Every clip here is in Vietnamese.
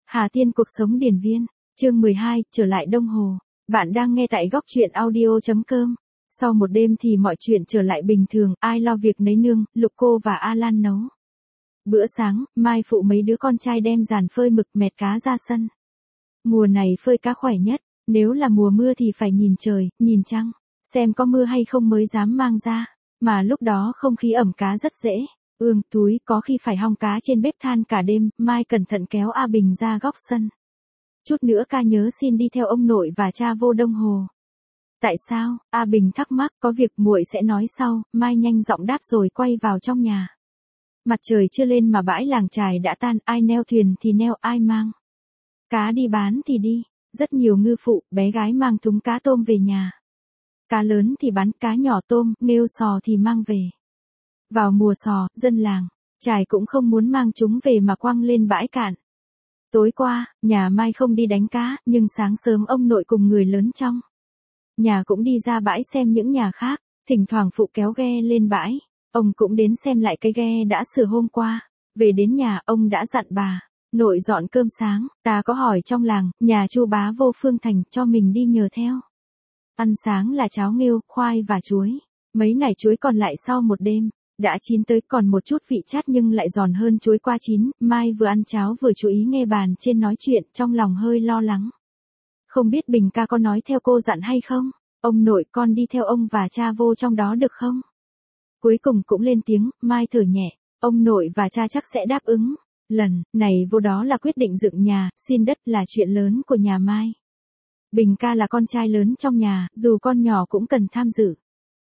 Hà Tiên cuộc sống điển viên, chương 12, trở lại Đông Hồ. Bạn đang nghe tại góc truyện audio.com. Sau một đêm thì mọi chuyện trở lại bình thường, ai lo việc nấy nương, Lục cô và Alan nấu. Bữa sáng, Mai phụ mấy đứa con trai đem dàn phơi mực mẹt cá ra sân. Mùa này phơi cá khỏe nhất, nếu là mùa mưa thì phải nhìn trời, nhìn trăng, xem có mưa hay không mới dám mang ra, mà lúc đó không khí ẩm cá rất dễ. Túi có khi phải hong cá trên bếp than cả đêm, Mai cẩn thận kéo A Bình ra góc sân. Chút nữa ca nhớ xin đi theo ông nội và cha vô Đông Hồ. Tại sao? A Bình thắc mắc, có việc muội sẽ nói sau, Mai nhanh giọng đáp rồi quay vào trong nhà. Mặt trời chưa lên mà bãi làng chài đã tan, ai neo thuyền thì neo, ai mang cá đi bán thì đi. Rất nhiều ngư phụ, bé gái mang thúng cá tôm về nhà. Cá lớn thì bán, cá nhỏ tôm, nghêu sò thì mang về. Vào mùa sò, dân làng chài cũng không muốn mang chúng về mà quăng lên bãi cạn. Tối qua, nhà Mai không đi đánh cá, nhưng sáng sớm ông nội cùng người lớn trong nhà cũng đi ra bãi xem những nhà khác, thỉnh thoảng phụ kéo ghe lên bãi. Ông cũng đến xem lại cái ghe đã sửa hôm qua. Về đến nhà, ông đã dặn bà nội dọn cơm sáng. Ta có hỏi trong làng, nhà Chu bá vô Phương Thành cho mình đi nhờ theo. Ăn sáng là cháo nghêu, khoai và chuối. Mấy nải chuối còn lại sau một đêm đã chín tới, còn một chút vị chát nhưng lại giòn hơn chuối qua chín. Mai vừa ăn cháo vừa chú ý nghe bàn trên nói chuyện, trong lòng hơi lo lắng. Không biết Bình ca có nói theo cô dặn hay không? Ông nội, con đi theo ông và cha vô trong đó được không? Cuối cùng cũng lên tiếng, Mai thở nhẹ. Ông nội và cha chắc sẽ đáp ứng. Lần này vô đó là quyết định dựng nhà, xin đất là chuyện lớn của nhà Mai. Bình ca là con trai lớn trong nhà, dù con nhỏ cũng cần tham dự.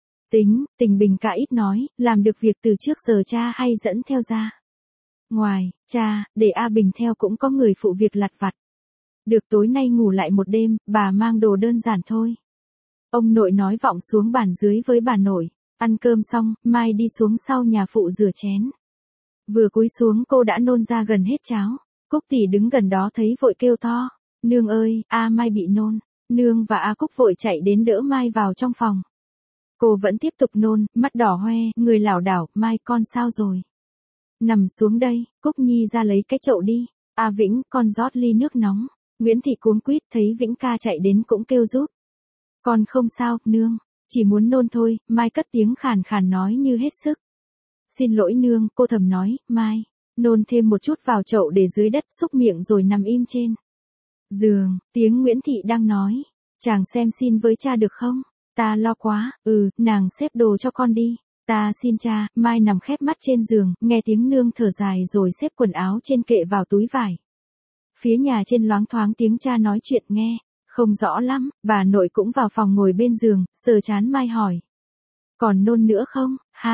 Tình Bình ca ít nói, làm được việc từ trước giờ cha hay dẫn theo ra. Ngoài cha, để A Bình theo cũng có người phụ việc lặt vặt. Được, tối nay ngủ lại một đêm, bà mang đồ đơn giản thôi. Ông nội nói vọng xuống bàn dưới với bà nội. Ăn cơm xong, Mai đi xuống sau nhà phụ rửa chén. Vừa cúi xuống cô đã nôn ra gần hết cháo. Cúc tỷ đứng gần đó thấy vội kêu to. Nương ơi, Mai bị nôn. Nương và Cúc vội chạy đến đỡ Mai vào trong phòng. Cô vẫn tiếp tục nôn, mắt đỏ hoe, người lảo đảo. Mai, con sao rồi? Nằm xuống đây. Cúc Nhi ra lấy cái chậu đi. Vĩnh, con rót ly nước nóng. Nguyễn Thị cuống quýt thấy Vĩnh ca chạy đến cũng kêu giúp. Con không sao, nương. Chỉ muốn nôn thôi. Mai cất tiếng khàn khàn nói như hết sức. Xin lỗi nương, cô thầm nói. Mai nôn thêm một chút vào chậu để dưới đất, xúc miệng rồi nằm im trên giường. Tiếng Nguyễn Thị đang nói. Chàng xem xin với cha được không? Ta lo quá. Nàng xếp đồ cho con đi. Ta xin cha. Mai nằm khép mắt trên giường, nghe tiếng nương thở dài rồi xếp quần áo trên kệ vào túi vải. Phía nhà trên loáng thoáng tiếng cha nói chuyện nghe không rõ lắm. Bà nội cũng vào phòng ngồi bên giường, sờ trán Mai hỏi. Còn nôn nữa không?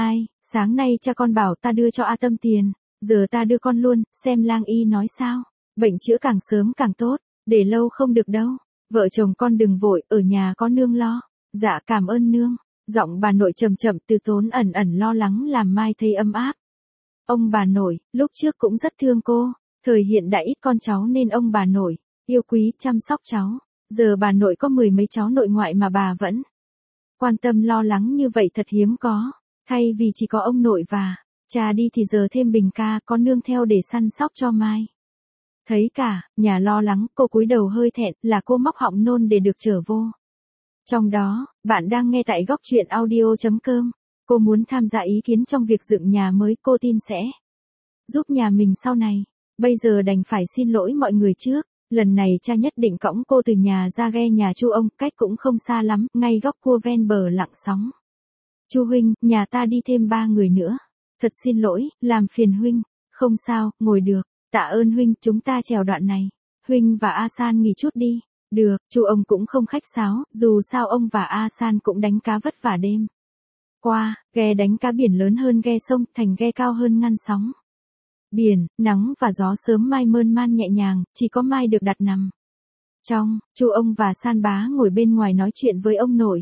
Sáng nay cha con bảo ta đưa cho A Tâm tiền. Giờ ta đưa con luôn, xem lang y nói sao. Bệnh chữa càng sớm càng tốt, để lâu không được đâu. Vợ chồng con đừng vội, ở nhà có nương lo. Dạ cảm ơn nương. Giọng bà nội chậm chậm từ tốn ẩn ẩn lo lắng làm Mai thấy ấm áp. Ông bà nội, lúc trước cũng rất thương cô. Thời hiện đại ít con cháu nên ông bà nội yêu quý chăm sóc cháu. Giờ bà nội có 10 mấy cháu nội ngoại mà bà vẫn quan tâm lo lắng như vậy thật hiếm có. Thay vì chỉ có ông nội và cha đi thì giờ thêm Bình ca có nương theo để săn sóc cho Mai. Thấy cả nhà lo lắng, cô cúi đầu hơi thẹn, là cô móc họng nôn để được trở vô. Trong đó, bạn đang nghe tại góc truyện audio.com. Cô muốn tham gia ý kiến trong việc dựng nhà mới, cô tin sẽ giúp nhà mình sau này. Bây giờ đành phải xin lỗi mọi người trước. Lần này cha nhất định cõng cô từ nhà ra ghe nhà Chu ông, cách cũng không xa lắm, ngay góc cua ven bờ lặng sóng. Chu huynh, nhà ta đi thêm 3 người nữa. Thật xin lỗi, làm phiền huynh. Không sao, ngồi được. Tạ ơn huynh, chúng ta chèo đoạn này. Huynh và A San nghỉ chút đi. Được, Chu ông cũng không khách sáo, dù sao ông và A San cũng đánh cá vất vả đêm qua. Ghe đánh cá biển lớn hơn ghe sông, thành ghe cao hơn ngăn sóng. Biển, nắng và gió sớm mai mơn man nhẹ nhàng, chỉ có Mai được đặt nằm trong. Chu ông và San bá ngồi bên ngoài nói chuyện với ông nội.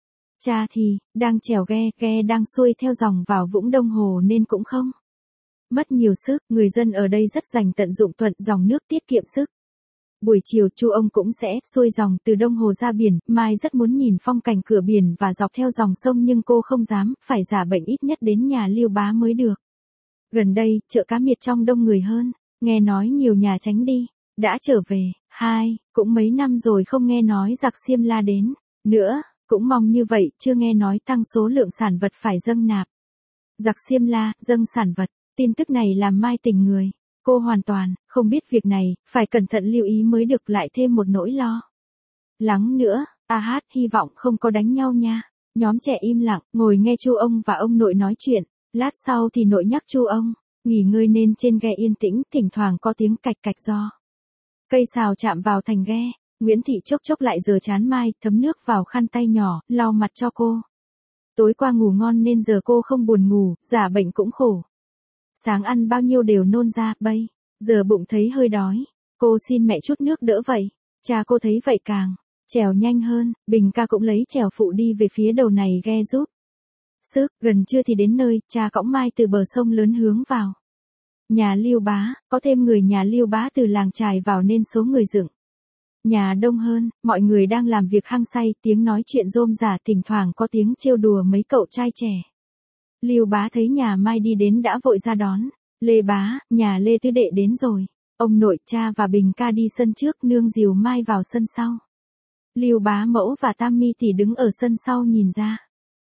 Cha thì đang chèo ghe đang xuôi theo dòng vào vũng Đông Hồ nên cũng không mất nhiều sức. Người dân ở đây rất dành tận dụng thuận dòng nước, tiết kiệm sức. Buổi chiều Chu ông cũng sẽ xuôi dòng từ Đông Hồ ra biển. Mai rất muốn nhìn phong cảnh cửa biển và dọc theo dòng sông nhưng cô không dám, phải giả bệnh ít nhất đến nhà Liêu bá mới được. Gần đây, chợ cá miệt trong đông người hơn, nghe nói nhiều nhà tránh đi. đã trở về. 2, cũng mấy năm rồi không nghe nói giặc Xiêm La đến. Nữa, cũng mong như vậy, chưa nghe nói tăng số lượng sản vật phải dâng nạp. Giặc Xiêm La, dâng sản vật, tin tức này làm Mai tỉnh người. Cô hoàn toàn, không biết việc này, phải cẩn thận lưu ý mới được, lại thêm một nỗi lo lắng nữa. Hy vọng không có đánh nhau nha. Nhóm trẻ im lặng, ngồi nghe Chu ông và ông nội nói chuyện. Lát sau thì nội nhắc Chu ông, nghỉ ngơi nên trên ghe yên tĩnh, thỉnh thoảng có tiếng cạch cạch do cây xào chạm vào thành ghe. Nguyễn Thị chốc chốc lại giờ chán Mai, thấm nước vào khăn tay nhỏ, lau mặt cho cô. Tối qua ngủ ngon nên giờ cô không buồn ngủ, giả bệnh cũng khổ. Sáng ăn bao nhiêu đều nôn ra, bây giờ bụng thấy hơi đói. Cô xin mẹ chút nước đỡ vậy. Cha cô thấy vậy càng trèo nhanh hơn, Bình ca cũng lấy chèo phụ đi về phía đầu này ghe giúp sức. Gần trưa thì đến nơi, cha cõng Mai từ bờ sông lớn hướng vào nhà Lưu Bá. Có thêm người nhà Lưu Bá từ làng trài vào nên số người dựng nhà đông hơn. Mọi người đang làm việc hăng say, tiếng nói chuyện rôm rả, thỉnh thoảng có tiếng trêu đùa mấy cậu trai trẻ. Lưu Bá thấy nhà Mai đi đến đã vội ra đón. Lê Bá, nhà Lê Tứ Đệ đến rồi. Ông nội, cha và Bình ca đi sân trước, nương dìu Mai vào sân sau. Lưu Bá mẫu và Tam Mi thì đứng ở sân sau nhìn ra.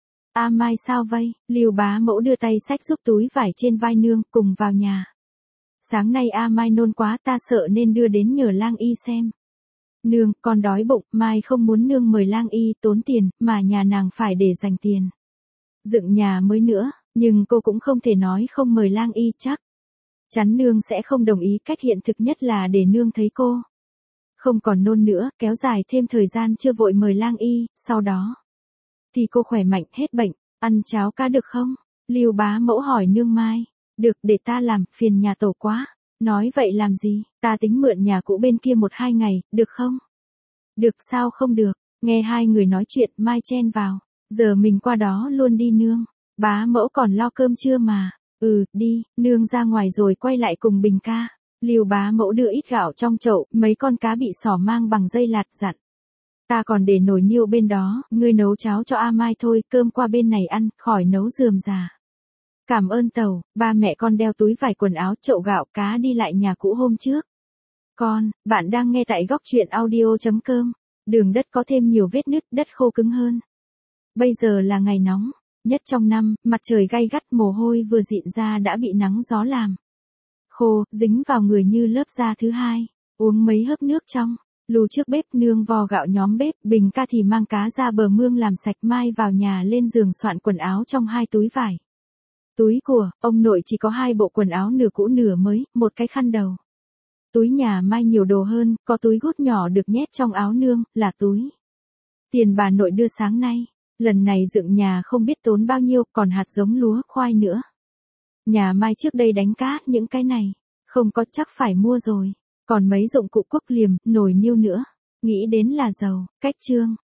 Mai sao vây? Lưu Bá mẫu đưa tay xách giúp túi vải trên vai nương, cùng vào nhà. Sáng nay Mai nôn quá, ta sợ nên đưa đến nhờ lang y xem. Nương, con đói bụng. Mai không muốn nương mời lang y tốn tiền, mà nhà nàng phải để dành tiền dựng nhà mới nữa, nhưng cô cũng không thể nói không mời lang y, chắc chắn nương sẽ không đồng ý. Cách hiện thực nhất là để nương thấy cô không còn nôn nữa, kéo dài thêm thời gian chưa vội mời lang y, sau đó thì cô khỏe mạnh hết bệnh. Ăn cháo cá được không? Lưu Bá mẫu hỏi nương Mai. Được, để ta làm, phiền nhà tổ quá. Nói vậy làm gì? Ta tính mượn nhà cũ bên kia 1-2 ngày, được không? Được, sao không được? Nghe hai người nói chuyện, Mai chen vào. Giờ mình qua đó luôn đi nương. Bá mẫu còn lo cơm trưa mà. Đi, nương ra ngoài rồi quay lại cùng Bình ca. Lưu Bá mẫu đưa ít gạo trong chậu, mấy con cá bị xỏ mang bằng dây lạt, dặn. Ta còn để nồi niêu bên đó, ngươi nấu cháo cho Mai thôi, cơm qua bên này ăn, khỏi nấu rườm rà. Cảm ơn tàu. Ba mẹ con đeo túi vải, quần áo, chậu gạo, cá đi lại nhà cũ hôm trước. Bạn đang nghe tại góc truyện audio.com. Đường đất có thêm nhiều vết nứt, đất khô cứng hơn. Bây giờ là ngày nóng nhất trong năm, mặt trời gay gắt, mồ hôi vừa dịn ra đã bị nắng gió làm khô, dính vào người như lớp da thứ hai. Uống mấy hớp nước trong lù trước bếp, nương vò gạo nhóm bếp, Bình ca thì mang cá ra bờ mương làm sạch. Mai vào nhà lên giường soạn quần áo trong 2 túi vải. Túi của ông nội chỉ có 2 bộ quần áo nửa cũ nửa mới, một cái khăn đầu. Túi nhà Mai nhiều đồ hơn, có túi gút nhỏ được nhét trong áo nương, là túi tiền bà nội đưa sáng nay. Lần này dựng nhà không biết tốn bao nhiêu, còn hạt giống lúa, khoai nữa. Nhà Mai trước đây đánh cá, những cái này không có, chắc phải mua rồi. Còn mấy dụng cụ cuốc liềm, nồi niêu nữa. Nghĩ đến là giàu. Cách chương